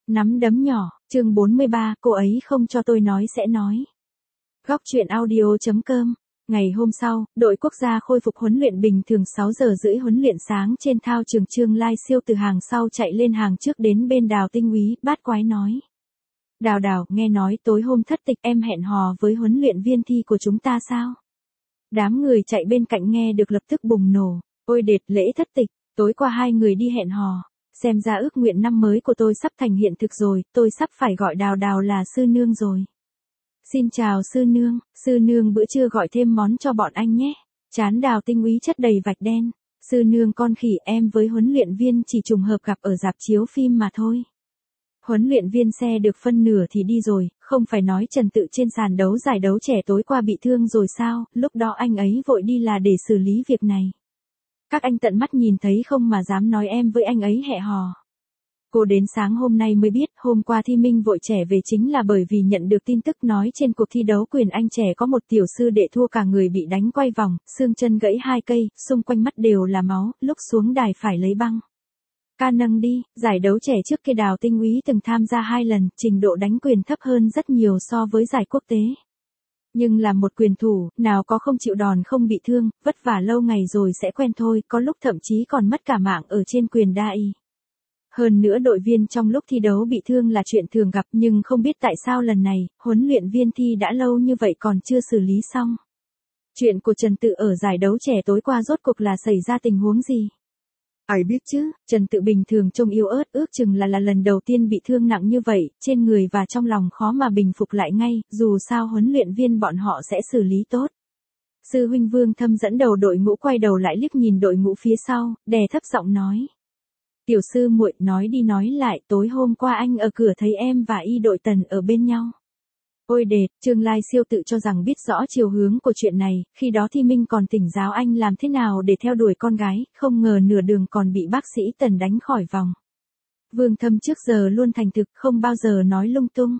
Nắm đấm nhỏ, chương 43, cô ấy không cho tôi nói sẽ nói. Góc chuyện audio.com. Ngày hôm sau, đội quốc gia khôi phục huấn luyện bình thường 6 giờ rưỡi huấn luyện sáng trên thao trường. Trương Lai Siêu từ hàng sau chạy lên hàng trước đến bên Đào Tinh Úy, bát quái nói. Đào, nghe nói tối hôm thất tịch em hẹn hò với huấn luyện viên thi của chúng ta sao? Đám người chạy bên cạnh nghe được lập tức bùng nổ. Ôi đệt, lễ thất tịch, tối qua hai người đi hẹn hò. Xem ra ước nguyện năm mới của tôi sắp thành hiện thực rồi, tôi sắp phải gọi Đào là sư nương rồi. Xin chào sư nương bữa trưa gọi thêm món cho bọn anh nhé. Chán Đào Tinh Úy chất đầy vạch đen. Sư nương con khỉ, em với huấn luyện viên chỉ trùng hợp gặp ở rạp chiếu phim mà thôi. Huấn luyện viên xe được phân nửa thì đi rồi, không phải nói Trần Tự trên sàn đấu giải đấu trẻ tối qua bị thương rồi sao, lúc đó anh ấy vội đi là để xử lý việc này. Các anh tận mắt nhìn thấy không mà dám nói em với anh ấy hẹn hò. Cô đến sáng hôm nay mới biết, hôm qua Thi Minh vội trẻ về chính là bởi vì nhận được tin tức nói trên cuộc thi đấu quyền Anh trẻ có một tiểu sư đệ thua cả người bị đánh quay vòng, xương chân gãy 2 cây, xung quanh mắt đều là máu, lúc xuống đài phải lấy băng ca nâng đi. Giải đấu trẻ trước kia Đào Tinh Úy từng tham gia 2 lần, trình độ đánh quyền thấp hơn rất nhiều so với giải quốc tế. Nhưng là một quyền thủ, nào có không chịu đòn không bị thương, vất vả lâu ngày rồi sẽ quen thôi, có lúc thậm chí còn mất cả mạng ở trên quyền đa y. Hơn nữa đội viên trong lúc thi đấu bị thương là chuyện thường gặp, nhưng không biết tại sao lần này, huấn luyện viên Thi đã lâu như vậy còn chưa xử lý xong. Chuyện của Trần Tự ở giải đấu trẻ tối qua rốt cuộc là xảy ra tình huống gì? Ai biết chứ, Trần Tự bình thường trông yếu ớt, ước chừng là lần đầu tiên bị thương nặng như vậy, trên người và trong lòng khó mà bình phục lại ngay, dù sao huấn luyện viên bọn họ sẽ xử lý tốt. Sư huynh Vương Thâm dẫn đầu đội ngũ quay đầu lại liếc nhìn đội ngũ phía sau, đè thấp giọng nói. Tiểu sư muội, nói đi nói lại, tối hôm qua anh ở cửa thấy em và y đội Tần ở bên nhau. Ôi đệt, Trương Lai Siêu tự cho rằng biết rõ chiều hướng của chuyện này, khi đó Thi Minh còn tỉnh giáo anh làm thế nào để theo đuổi con gái, không ngờ nửa đường còn bị bác sĩ Tần đánh khỏi vòng. Vương Thâm trước giờ luôn thành thực, không bao giờ nói lung tung.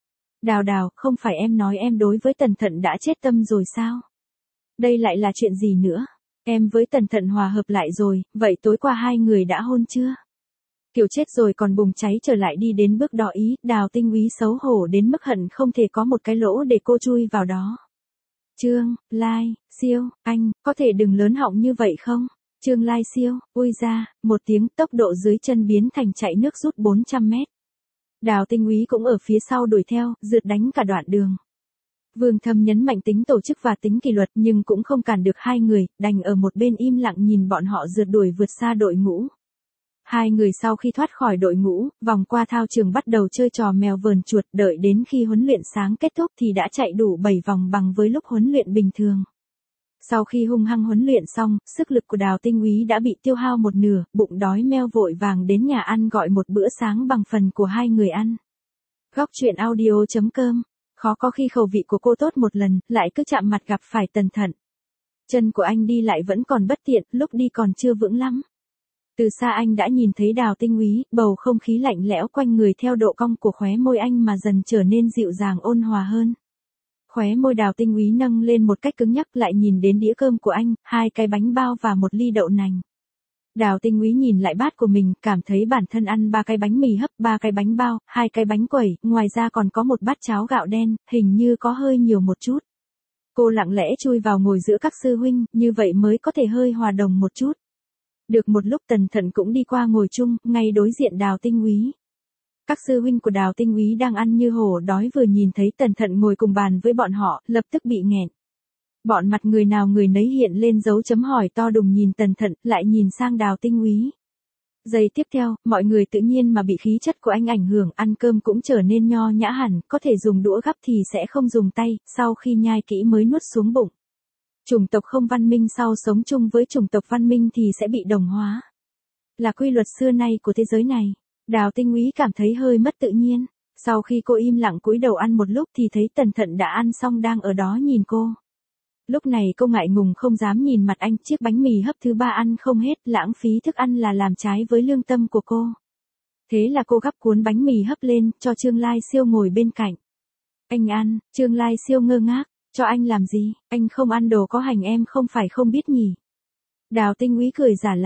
Đào, không phải em nói em đối với Tần Thận đã chết tâm rồi sao? Đây lại là chuyện gì nữa? Em với Tần Thận hòa hợp lại rồi, vậy tối qua hai người đã hôn chưa? Kiểu chết rồi còn bùng cháy trở lại đi đến bước đó ý, Đào Tinh Úy xấu hổ đến mức hận không thể có một cái lỗ để cô chui vào đó. Trương Lai Siêu, anh, có thể đừng lớn họng như vậy không? Trương Lai Siêu, ui ra, một tiếng, tốc độ dưới chân biến thành chạy nước rút 400 mét. Đào Tinh Úy cũng ở phía sau đuổi theo, rượt đánh cả đoạn đường. Vương Thâm nhấn mạnh tính tổ chức và tính kỷ luật nhưng cũng không cản được hai người, đành ở một bên im lặng nhìn bọn họ rượt đuổi vượt xa đội ngũ. Hai người sau khi thoát khỏi đội ngũ, vòng qua thao trường bắt đầu chơi trò mèo vờn chuột, đợi đến khi huấn luyện sáng kết thúc thì đã chạy đủ 7 vòng bằng với lúc huấn luyện bình thường. Sau khi hung hăng huấn luyện xong, sức lực của Đào Tinh Úy đã bị tiêu hao một nửa, bụng đói meo vội vàng đến nhà ăn gọi một bữa sáng bằng phần của hai người ăn. Góc chuyện audio.com. Khó có khi khẩu vị của cô tốt một lần, lại cứ chạm mặt gặp phải Tần Thận. Chân của anh đi lại vẫn còn bất tiện, lúc đi còn chưa vững lắm. Từ xa anh đã nhìn thấy Đào Tinh Úy, bầu không khí lạnh lẽo quanh người theo độ cong của khóe môi anh mà dần trở nên dịu dàng ôn hòa hơn. Khóe môi Đào Tinh Úy nâng lên một cách cứng nhắc lại nhìn đến đĩa cơm của anh, 2 cái bánh bao và một ly đậu nành. Đào Tinh Úy nhìn lại bát của mình, cảm thấy bản thân ăn 3 cái bánh mì hấp, 3 cái bánh bao, 2 cái bánh quẩy, ngoài ra còn có một bát cháo gạo đen, hình như có hơi nhiều một chút. Cô lặng lẽ chui vào ngồi giữa các sư huynh, như vậy mới có thể hơi hòa đồng một chút. Được một lúc Tần Thận cũng đi qua ngồi chung, ngay đối diện Đào Tinh Úy. Các sư huynh của Đào Tinh Úy đang ăn như hổ đói vừa nhìn thấy Tần Thận ngồi cùng bàn với bọn họ, lập tức bị nghẹn. Bọn mặt người nào người nấy hiện lên dấu chấm hỏi to đùng nhìn Tần Thận, lại nhìn sang Đào Tinh Úy. Giây tiếp theo, mọi người tự nhiên mà bị khí chất của anh ảnh hưởng, ăn cơm cũng trở nên nho nhã hẳn, có thể dùng đũa gắp thì sẽ không dùng tay, sau khi nhai kỹ mới nuốt xuống bụng. Chủng tộc không văn minh sau sống chung với chủng tộc văn minh thì sẽ bị đồng hóa. Là quy luật xưa nay của thế giới này. Đào Tinh Úy cảm thấy hơi mất tự nhiên. Sau khi cô im lặng cúi đầu ăn một lúc thì thấy Tần Thận đã ăn xong đang ở đó nhìn cô. Lúc này cô ngại ngùng không dám nhìn mặt anh, chiếc bánh mì hấp thứ 3 ăn không hết, lãng phí thức ăn là làm trái với lương tâm của cô. Thế là cô gắp cuốn bánh mì hấp lên, cho Trương Lai Siêu ngồi bên cạnh. Anh ăn, Trương Lai Siêu ngơ ngác. Cho anh làm gì, anh không ăn đồ có hành em không phải không biết nhỉ. Đào Tinh Úy cười giả lả,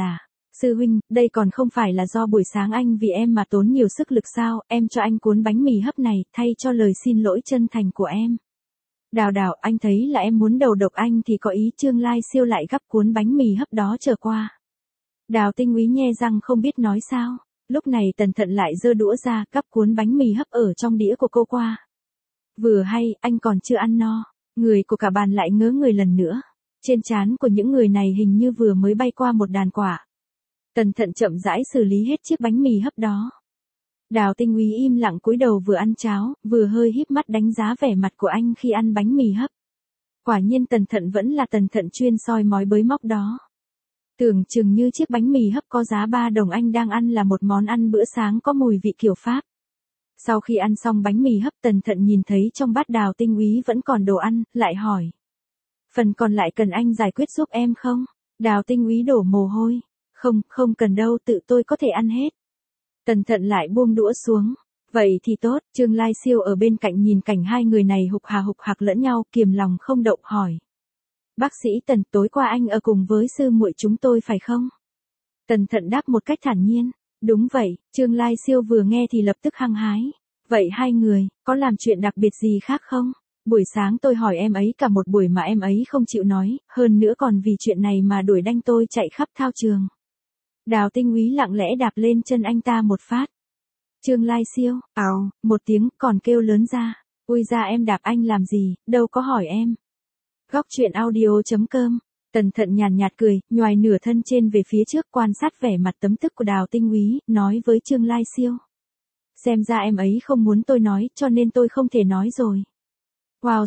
Sư huynh, đây còn không phải là do buổi sáng anh vì em mà tốn nhiều sức lực sao, em cho anh cuốn bánh mì hấp này, thay cho lời xin lỗi chân thành của em. Đào đào, anh thấy là em muốn đầu độc anh thì có ý. Trương Lai Siêu lại gắp cuốn bánh mì hấp đó trở qua. Đào Tinh Úy nhe răng không biết nói sao. Lúc này Tần Thận lại giơ đũa ra, gắp cuốn bánh mì hấp ở trong đĩa của cô qua. Vừa hay, anh còn chưa ăn no. Người của cả bàn lại ngớ người lần nữa. Trên trán của những người này hình như vừa mới bay qua một đàn quả. Tần Thận chậm rãi xử lý hết chiếc bánh mì hấp đó. Đào Tinh Úy im lặng cúi đầu vừa ăn cháo, vừa hơi híp mắt đánh giá vẻ mặt của anh khi ăn bánh mì hấp. Quả nhiên Tần Thận vẫn là Tần Thận chuyên soi mói bới móc đó. Tưởng chừng như chiếc bánh mì hấp có giá 3 đồng anh đang ăn là một món ăn bữa sáng có mùi vị kiểu Pháp. Sau khi ăn xong bánh mì hấp, Tần Thận nhìn thấy trong bát Đào Tinh Úy vẫn còn đồ ăn, lại hỏi. Phần còn lại cần anh giải quyết giúp em không? Đào Tinh Úy đổ mồ hôi. Không cần đâu, tự tôi có thể ăn hết. Tần Thận lại buông đũa xuống. Vậy thì tốt. Trương Lai Siêu ở bên cạnh nhìn cảnh hai người này hục hạc lẫn nhau, kiềm lòng không đậu hỏi. Bác sĩ Tần, tối qua anh ở cùng với sư muội chúng tôi phải không? Tần Thận đáp một cách thản nhiên. Đúng vậy. Trương Lai Siêu vừa nghe thì lập tức hăng hái. Vậy hai người, có làm chuyện đặc biệt gì khác không? Buổi sáng tôi hỏi em ấy cả một buổi mà em ấy không chịu nói, hơn nữa còn vì chuyện này mà đuổi đanh tôi chạy khắp thao trường. Đào Tinh Úy lặng lẽ đạp lên chân anh ta một phát. Trương Lai Siêu, ào, một tiếng còn kêu lớn ra. Ui ra em đạp anh làm gì, đâu có hỏi em. Góc truyện audio.com. Tần Thận nhàn nhạt cười, nhoài nửa thân trên về phía trước quan sát vẻ mặt tấm tức của Đào Tinh Úy, nói với Trương Lai Siêu. Xem ra em ấy không muốn tôi nói, cho nên tôi không thể nói rồi. Wow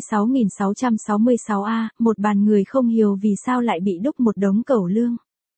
66.666A, một bàn người không hiểu vì sao lại bị đúc một đống cẩu lương.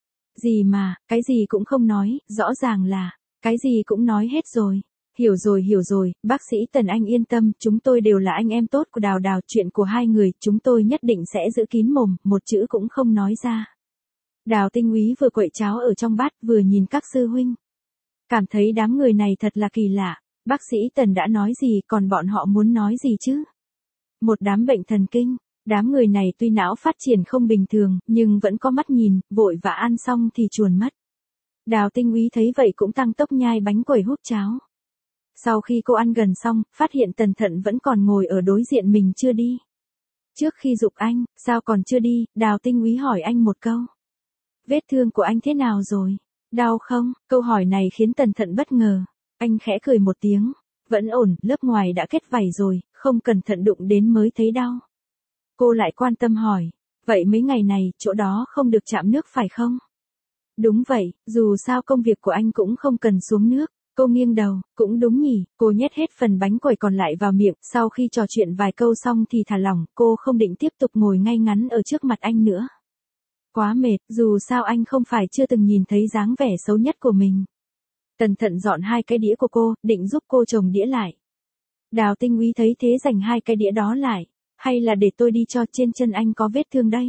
Gì mà, cái gì cũng không nói, rõ ràng là, cái gì cũng nói hết rồi. Hiểu rồi, bác sĩ Tần anh yên tâm, chúng tôi đều là anh em tốt của Đào Đào, chuyện của hai người, chúng tôi nhất định sẽ giữ kín mồm, một chữ cũng không nói ra. Đào Tinh Úy vừa quậy cháo ở trong bát vừa nhìn các sư huynh. Cảm thấy đám người này thật là kỳ lạ, bác sĩ Tần đã nói gì còn bọn họ muốn nói gì chứ? Một đám bệnh thần kinh. Đám người này tuy não phát triển không bình thường, nhưng vẫn có mắt nhìn, vội và ăn xong thì chuồn mất. Đào Tinh Úy thấy vậy cũng tăng tốc nhai bánh quẩy húp cháo. Sau khi cô ăn gần xong, phát hiện Tần Thận vẫn còn ngồi ở đối diện mình chưa đi. Trước khi giục anh, sao còn chưa đi, Đào Tinh Úy hỏi anh một câu. Vết thương của anh thế nào rồi? Đau không? Câu hỏi này khiến Tần Thận bất ngờ. Anh khẽ cười một tiếng. Vẫn ổn, lớp ngoài đã kết vảy rồi, không cẩn thận đụng đến mới thấy đau. Cô lại quan tâm hỏi, vậy mấy ngày này, chỗ đó không được chạm nước phải không? Đúng vậy, dù sao công việc của anh cũng không cần xuống nước. Cô nghiêng đầu, cũng đúng nhỉ, cô nhét hết phần bánh quẩy còn lại vào miệng, sau khi trò chuyện vài câu xong thì thả lỏng, cô không định tiếp tục ngồi ngay ngắn ở trước mặt anh nữa. Quá mệt, dù sao anh không phải chưa từng nhìn thấy dáng vẻ xấu nhất của mình. Tần Thận dọn hai cái đĩa của cô, định giúp cô chồng đĩa lại. Đào Tinh Úy thấy thế giành hai cái đĩa đó lại. Hay là để tôi đi cho, trên chân anh có vết thương đấy.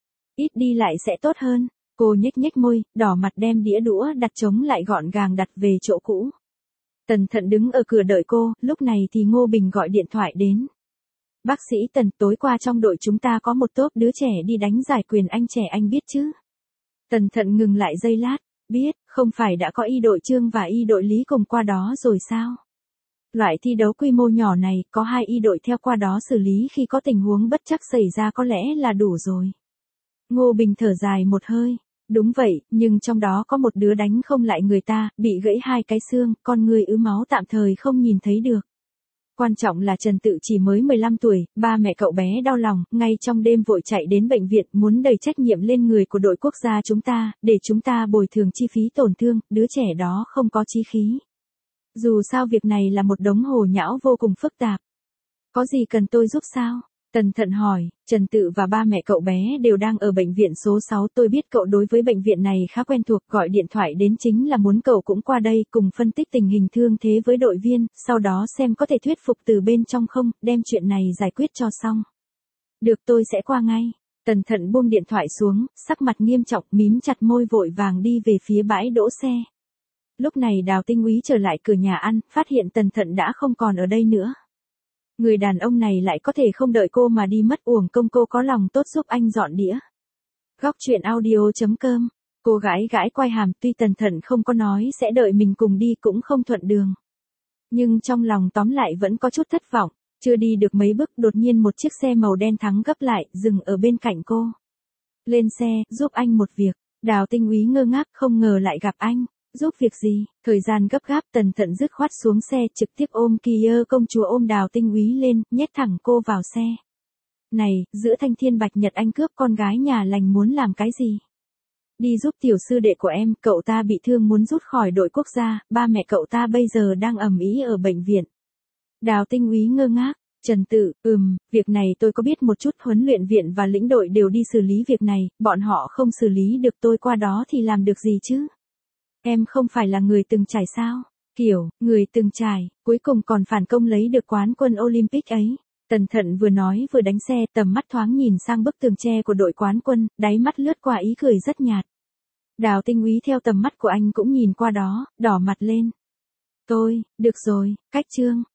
Ít đi lại sẽ tốt hơn. Cô nhếch môi, đỏ mặt đem đĩa đũa đặt trống lại gọn gàng đặt về chỗ cũ. Tần Thận đứng ở cửa đợi cô, lúc này thì Ngô Bình gọi điện thoại đến. Bác sĩ Tần, tối qua trong đội chúng ta có một tốp đứa trẻ đi đánh giải quyền anh trẻ anh biết chứ? Tần Thận ngừng lại giây lát, biết, không phải đã có y đội Trương và y đội Lý cùng qua đó rồi sao? Loại thi đấu quy mô nhỏ này, có 2 y đội theo qua đó xử lý khi có tình huống bất trắc xảy ra có lẽ là đủ rồi. Ngô Bình thở dài một hơi. Đúng vậy, nhưng trong đó có một đứa đánh không lại người ta, bị gãy 2 cái xương, con người ứ máu tạm thời không nhìn thấy được. Quan trọng là Trần Tự chỉ mới 15 tuổi, ba mẹ cậu bé đau lòng, ngay trong đêm vội chạy đến bệnh viện muốn đẩy trách nhiệm lên người của đội quốc gia chúng ta, để chúng ta bồi thường chi phí tổn thương, đứa trẻ đó không có chí khí. Dù sao việc này là một đống hồ nhão vô cùng phức tạp. Có gì cần tôi giúp sao? Tần Thận hỏi, Trần Tự và ba mẹ cậu bé đều đang ở bệnh viện số 6, tôi biết cậu đối với bệnh viện này khá quen thuộc, gọi điện thoại đến chính là muốn cậu cũng qua đây cùng phân tích tình hình thương thế với đội viên, sau đó xem có thể thuyết phục từ bên trong không, đem chuyện này giải quyết cho xong. Được, tôi sẽ qua ngay. Tần Thận buông điện thoại xuống, sắc mặt nghiêm trọng, mím chặt môi vội vàng đi về phía bãi đỗ xe. Lúc này Đào Tinh Úy trở lại cửa nhà ăn, phát hiện Tần Thận đã không còn ở đây nữa. Người đàn ông này lại có thể không đợi cô mà đi mất, uổng công cô có lòng tốt giúp anh dọn đĩa. Góc truyện audio.com Cô gái gãi quai hàm, tuy Tần Thận không có nói sẽ đợi mình cùng đi cũng không thuận đường. Nhưng trong lòng tóm lại vẫn có chút thất vọng, chưa đi được mấy bước đột nhiên một chiếc xe màu đen thắng gấp lại, dừng ở bên cạnh cô. Lên xe, giúp anh một việc. Đào Tinh Úy ngơ ngác, không ngờ lại gặp anh. Giúp việc gì? Thời gian gấp gáp, Tần Thận dứt khoát xuống xe, trực tiếp ôm Kia công chúa, ôm Đào Tinh Úy lên, nhét thẳng cô vào xe. Này, giữa thanh thiên bạch nhật anh cướp con gái nhà lành muốn làm cái gì? Đi giúp tiểu sư đệ của em, cậu ta bị thương muốn rút khỏi đội quốc gia, ba mẹ cậu ta bây giờ đang ầm ĩ ở bệnh viện. Đào Tinh Úy ngơ ngác. Trần Tự, việc này tôi có biết một chút, huấn luyện viện và lĩnh đội đều đi xử lý việc này, bọn họ không xử lý được tôi qua đó thì làm được gì chứ? Em không phải là người từng trải sao? Kiểu, người từng trải, cuối cùng còn phản công lấy được quán quân Olympic ấy. Tần Thận vừa nói vừa đánh xe, tầm mắt thoáng nhìn sang bức tường tre của đội quán quân, đáy mắt lướt qua ý cười rất nhạt. Đào Tinh Úy theo tầm mắt của anh cũng nhìn qua đó, đỏ mặt lên. Được rồi, cách chương.